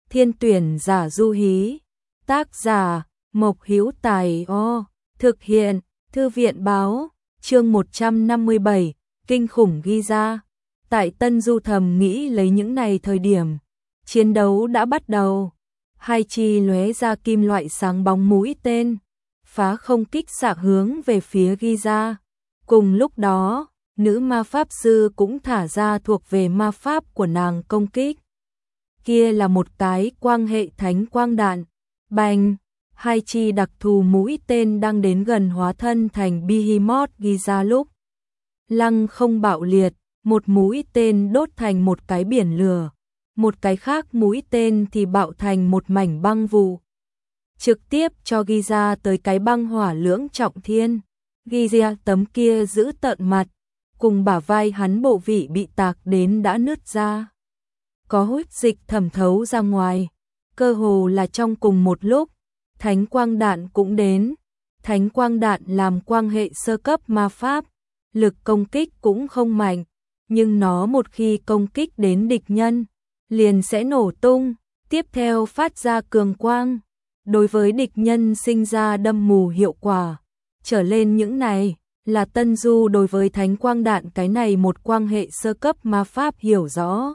Thiên tuyển giả du hí. Tác giả Mộc Hữu Tài. Thực hiện Thư viện báo. Chương 157, kinh khủng Giza. Tại Tân Du thầm nghĩ lấy những này thời điểm chiến đấu đã bắt đầu. Hai chi lóe ra kim loại sáng bóng mũi tên, phá không kích xạ hướng về phía Giza. Cùng lúc đó, nữ ma pháp sư cũng thả ra thuộc về ma pháp của nàng công kích. Kia là một cái quang hệ thánh quang đạn. Bành! Hai chi đặc thù mũi tên đang đến gần hóa thân thành Behemoth Giza lúc lăng không bạo liệt, một mũi tên đốt thành một cái biển lửa, một cái khác mũi tên thì bạo thành một mảnh băng vụ, trực tiếp cho Giza tới cái băng hỏa lưỡng trọng thiên. Giza tấm kia giữ tợn mặt, cùng bả vai hắn bộ vị bị tạc đến đã nứt ra, có huyết dịch thẩm thấu ra ngoài. Cơ hồ là trong cùng một lúc, thánh quang đạn cũng đến. Thánh quang đạn làm quang hệ sơ cấp ma pháp, lực công kích cũng không mạnh, nhưng nó một khi công kích đến địch nhân, liền sẽ nổ tung, tiếp theo phát ra cường quang, đối với địch nhân sinh ra đâm mù hiệu quả. Trở lên những này là Tân Du đối với thánh quang đạn cái này một quang hệ sơ cấp ma pháp hiểu rõ.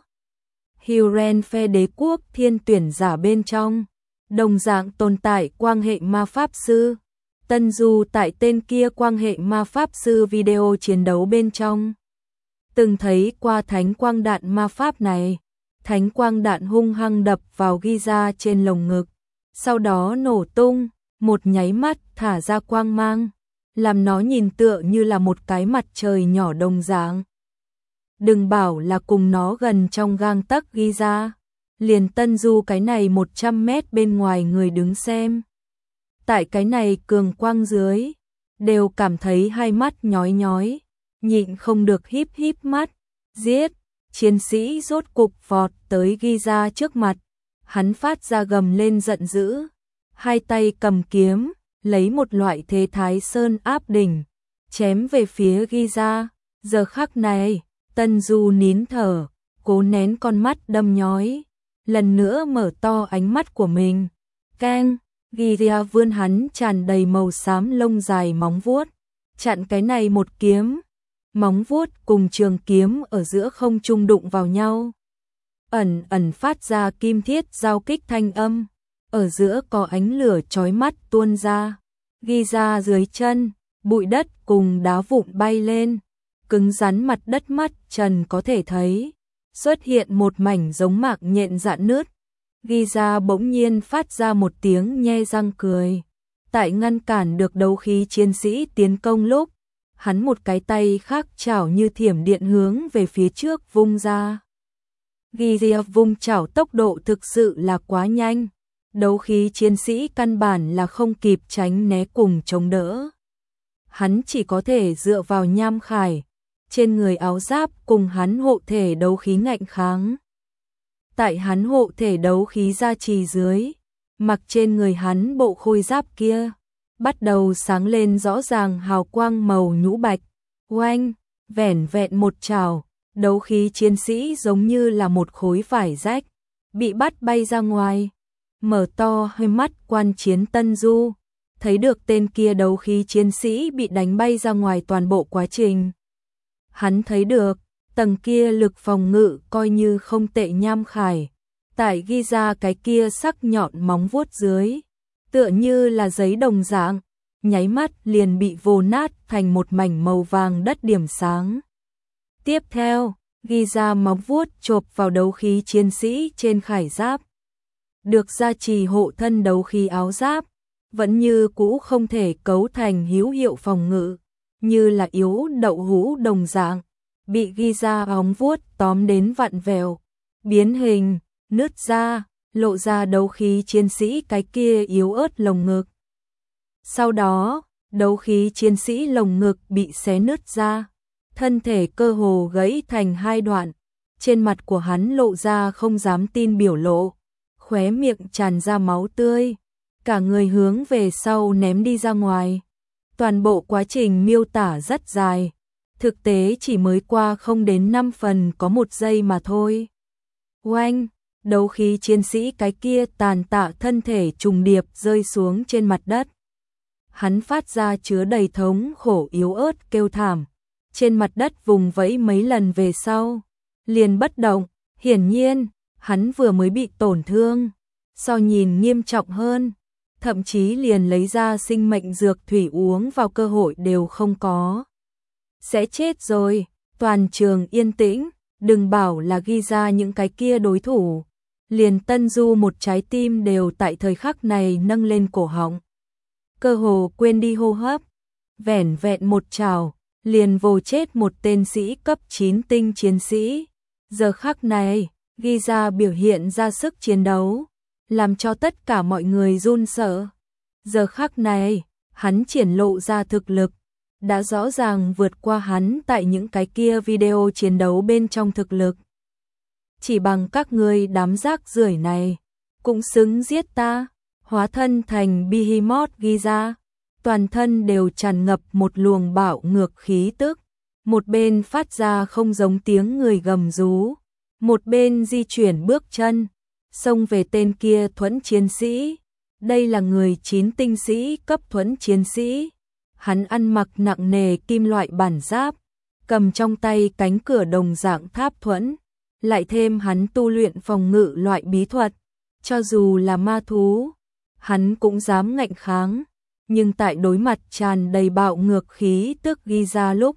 Huron phe đế quốc thiên tuyển giả bên trong đồng dạng tồn tại quang hệ ma pháp sư. Tân Du tại tên kia quang hệ ma pháp sư video chiến đấu bên trong từng thấy qua thánh quang đạn ma pháp này. Thánh quang đạn hung hăng đập vào Giza trên lồng ngực, sau đó nổ tung, một nháy mắt thả ra quang mang, làm nó nhìn tựa như là một cái mặt trời nhỏ đồng dạng. Đừng bảo là cùng nó gần trong gang tấc Giza, liền Tân Du cái này 100 mét bên ngoài người đứng xem, tại cái này cường quang dưới, đều cảm thấy hai mắt nhói nhói, nhịn không được híp híp mắt. Giết! Chiến sĩ rốt cục vọt tới Giza trước mặt, hắn phát ra gầm lên giận dữ, hai tay cầm kiếm, lấy một loại thế thái sơn áp đỉnh, chém về phía Giza. Giờ khắc này, Tân Du nín thở, cố nén con mắt đâm nhói, lần nữa mở to ánh mắt của mình. Keng! Giza vươn hắn tràn đầy màu xám lông dài móng vuốt, chặn cái này một kiếm. Móng vuốt cùng trường kiếm ở giữa không trung đụng vào nhau, ẩn ẩn phát ra kim thiết giao kích thanh âm, ở giữa có ánh lửa chói mắt tuôn ra. Giza dưới chân, bụi đất cùng đá vụn bay lên, cứng rắn mặt đất mắt trần có thể thấy, xuất hiện một mảnh giống mạc nhện rạn nứt. Giza bỗng nhiên phát ra một tiếng nhe răng cười, tại ngăn cản được đấu khí chiến sĩ tiến công lúc, hắn một cái tay khác chảo như thiểm điện hướng về phía trước vung ra. Giza vung chảo tốc độ thực sự là quá nhanh, đấu khí chiến sĩ căn bản là không kịp tránh né cùng chống đỡ. Hắn chỉ có thể dựa vào nham khải, trên người áo giáp cùng hắn hộ thể đấu khí ngạnh kháng. Tại hắn hộ thể đấu khí gia trì dưới, mặc trên người hắn bộ khôi giáp kia bắt đầu sáng lên rõ ràng hào quang màu nhũ bạch. Oanh! Vẻn vẹn một chảo, đấu khí chiến sĩ giống như là một khối vải rách, bị bắt bay ra ngoài. Mở to hai mắt quan chiến Tân Du, thấy được tên kia đấu khí chiến sĩ bị đánh bay ra ngoài toàn bộ quá trình. Hắn thấy được, tầng kia lực phòng ngự coi như không tệ nham khải, tại ghi ra cái kia sắc nhọn móng vuốt dưới, tựa như là giấy đồng dạng, nháy mắt liền bị vồ nát thành một mảnh màu vàng đất điểm sáng. Tiếp theo, ghi ra móng vuốt chộp vào đấu khí chiến sĩ trên khải giáp. Được gia trì hộ thân đấu khí áo giáp, vẫn như cũ không thể cấu thành hữu hiệu phòng ngự, như là yếu đậu hũ đồng dạng, bị ghi ra óng vuốt tóm đến vặn vẹo, biến hình, nứt ra, lộ ra đấu khí chiến sĩ cái kia yếu ớt lồng ngực. Sau đó, đấu khí chiến sĩ lồng ngực bị xé nứt ra, thân thể cơ hồ gãy thành hai đoạn, trên mặt của hắn lộ ra không dám tin biểu lộ, khóe miệng tràn ra máu tươi, cả người hướng về sau ném đi ra ngoài. Toàn bộ quá trình miêu tả rất dài, thực tế chỉ mới qua không đến 5 phần có 1 giây mà thôi. Oanh! Đấu khí chiến sĩ cái kia tàn tạ thân thể trùng điệp rơi xuống trên mặt đất. Hắn phát ra chứa đầy thống khổ yếu ớt kêu thảm, trên mặt đất vùng vẫy mấy lần về sau, liền bất động, hiển nhiên, hắn vừa mới bị tổn thương, so nhìn nghiêm trọng hơn, thậm chí liền lấy ra sinh mệnh dược thủy uống vào cơ hội đều không có. Sẽ chết rồi, toàn trường yên tĩnh, đừng bảo là ghi ra những cái kia đối thủ, liền Tân Du một trái tim đều tại thời khắc này nâng lên cổ họng. Cơ hồ quên đi hô hấp, vẻn vẹn một trảo, liền vồ chết một tên sĩ cấp 9 tinh chiến sĩ. Giờ khắc này, ghi ra biểu hiện ra sức chiến đấu, làm cho tất cả mọi người run sợ. Giờ khắc này, hắn triển lộ ra thực lực, đã rõ ràng vượt qua hắn tại những cái kia video chiến đấu bên trong thực lực. Chỉ bằng các ngươi đám rác rưởi này, cũng xứng giết ta. Hóa thân thành Behemoth ghi ra, toàn thân đều tràn ngập một luồng bạo ngược khí tức, một bên phát ra không giống tiếng người gầm rú, một bên di chuyển bước chân, xông về tên kia thuẫn chiến sĩ. Đây là người 9 tinh sĩ cấp thuẫn chiến sĩ. Hắn ăn mặc nặng nề kim loại bản giáp, cầm trong tay cánh cửa đồng dạng tháp thuẫn, lại thêm hắn tu luyện phòng ngự loại bí thuật, cho dù là ma thú, hắn cũng dám ngạnh kháng, nhưng tại đối mặt tràn đầy bạo ngược khí tức ghi ra lúc,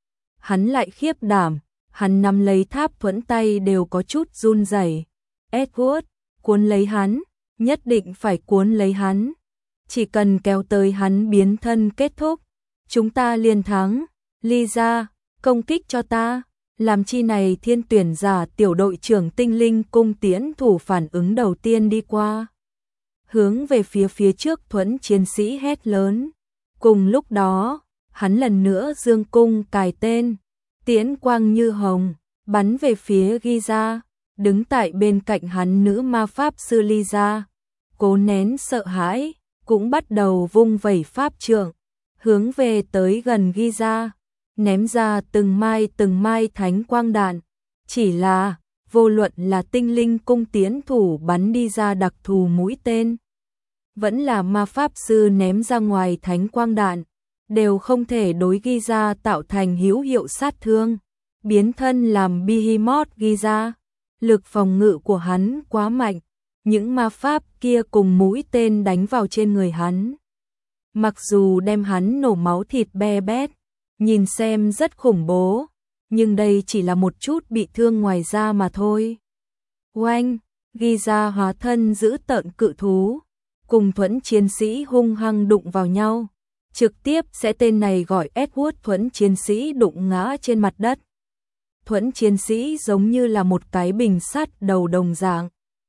hắn lại khiếp đảm, hắn nắm lấy tháp thuẫn tay đều có chút run rẩy. Edward, cuốn lấy hắn, nhất định phải cuốn lấy hắn, chỉ cần kéo tới hắn biến thân kết thúc, chúng ta liền thắng. Lisa, công kích cho ta. Làm chi này thiên tuyển giả tiểu đội trưởng tinh linh cung tiễn thủ phản ứng đầu tiên đi qua, hướng về phía trước thuẫn chiến sĩ hét lớn. Cùng lúc đó, hắn lần nữa dương cung cài tên, tiễn quang như hồng, bắn về phía Giza. Đứng tại bên cạnh hắn nữ ma pháp sư Lisa, cố nén sợ hãi, cũng bắt đầu vung vẩy pháp trượng, hướng về tới gần Giza, ném ra từng mai thánh quang đạn. Chỉ là, vô luận là tinh linh cung tiễn thủ bắn đi ra đặc thù mũi tên, vẫn là ma pháp sư ném ra ngoài thánh quang đạn, đều không thể đối Giza tạo thành hữu hiệu sát thương. Biến thân làm Behemoth Giza, lực phòng ngự của hắn quá mạnh, những ma pháp kia cùng mũi tên đánh vào trên người hắn, mặc dù đem hắn nổ máu thịt be bét, nhìn xem rất khủng bố, nhưng đây chỉ là một chút bị thương ngoài da mà thôi. Oanh, Giza hóa thân giữ tợn cự thú, cùng thuẫn chiến sĩ hung hăng đụng vào nhau, trực tiếp sẽ tên này gọi Edward thuẫn chiến sĩ đụng ngã trên mặt đất. Thuẫn chiến sĩ giống như là một cái bình sắt đầu đồng dạng,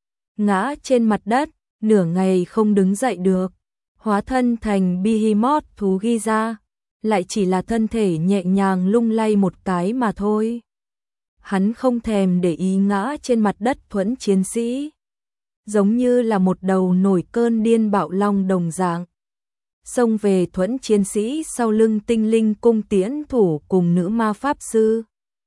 ngã trên mặt đất, nửa ngày không đứng dậy được. Hóa thân thành Behemoth thú Giza, lại chỉ là thân thể nhẹ nhàng lung lay một cái mà thôi. Hắn không thèm để ý ngã trên mặt đất thuẫn chiến sĩ, giống như là một đầu nổi cơn điên bạo long đồng dạng, xông về thuẫn chiến sĩ sau lưng tinh linh cung tiễn thủ cùng nữ ma pháp sư.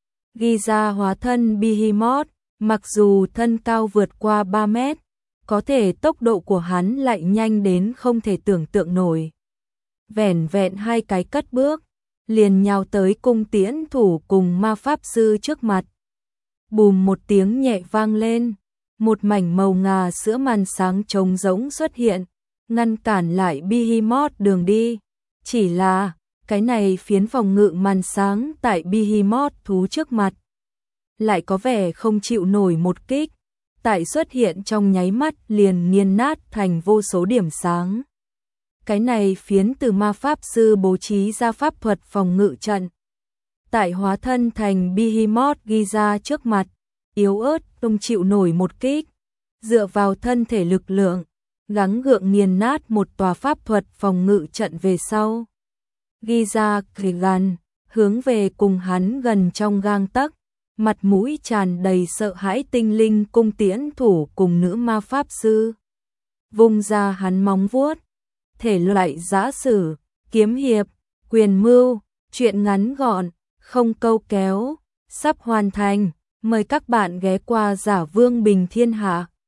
Giza hóa thân Behemoth, mặc dù thân cao vượt qua 3 mét, có thể tốc độ của hắn lại nhanh đến không thể tưởng tượng nổi. Vẻn vẹn 2 cái cất bước, liền nhào tới cung tiễn thủ cùng ma pháp sư trước mặt. Bùm một tiếng nhẹ vang lên, một mảnh màu ngà sữa màn sáng trống rỗng xuất hiện, ngăn cản lại Behemoth đường đi. Chỉ là, cái này phiến phòng ngự màn sáng tại Behemoth thú trước mặt, lại có vẻ không chịu nổi một kích, tại xuất hiện trong nháy mắt liền nghiền nát thành vô số điểm sáng. Cái này phiến từ ma pháp sư bố trí ra pháp thuật phòng ngự trận, tại hóa thân thành Behemoth Giza trước mặt, yếu ớt không chịu nổi một kích, dựa vào thân thể lực lượng, gắng gượng nghiền nát một tòa pháp thuật phòng ngự trận về sau. Giza gần, hướng về cùng hắn gần trong gang tấc, mặt mũi tràn đầy sợ hãi tinh linh cung tiễn thủ cùng nữ ma pháp sư. Vung ra hắn móng vuốt, thể loại giã sử, kiếm hiệp, quyền mưu, truyện ngắn gọn, không câu kéo, sắp hoàn thành. Mời các bạn ghé qua Giả Vương Bình Thiên Hạ.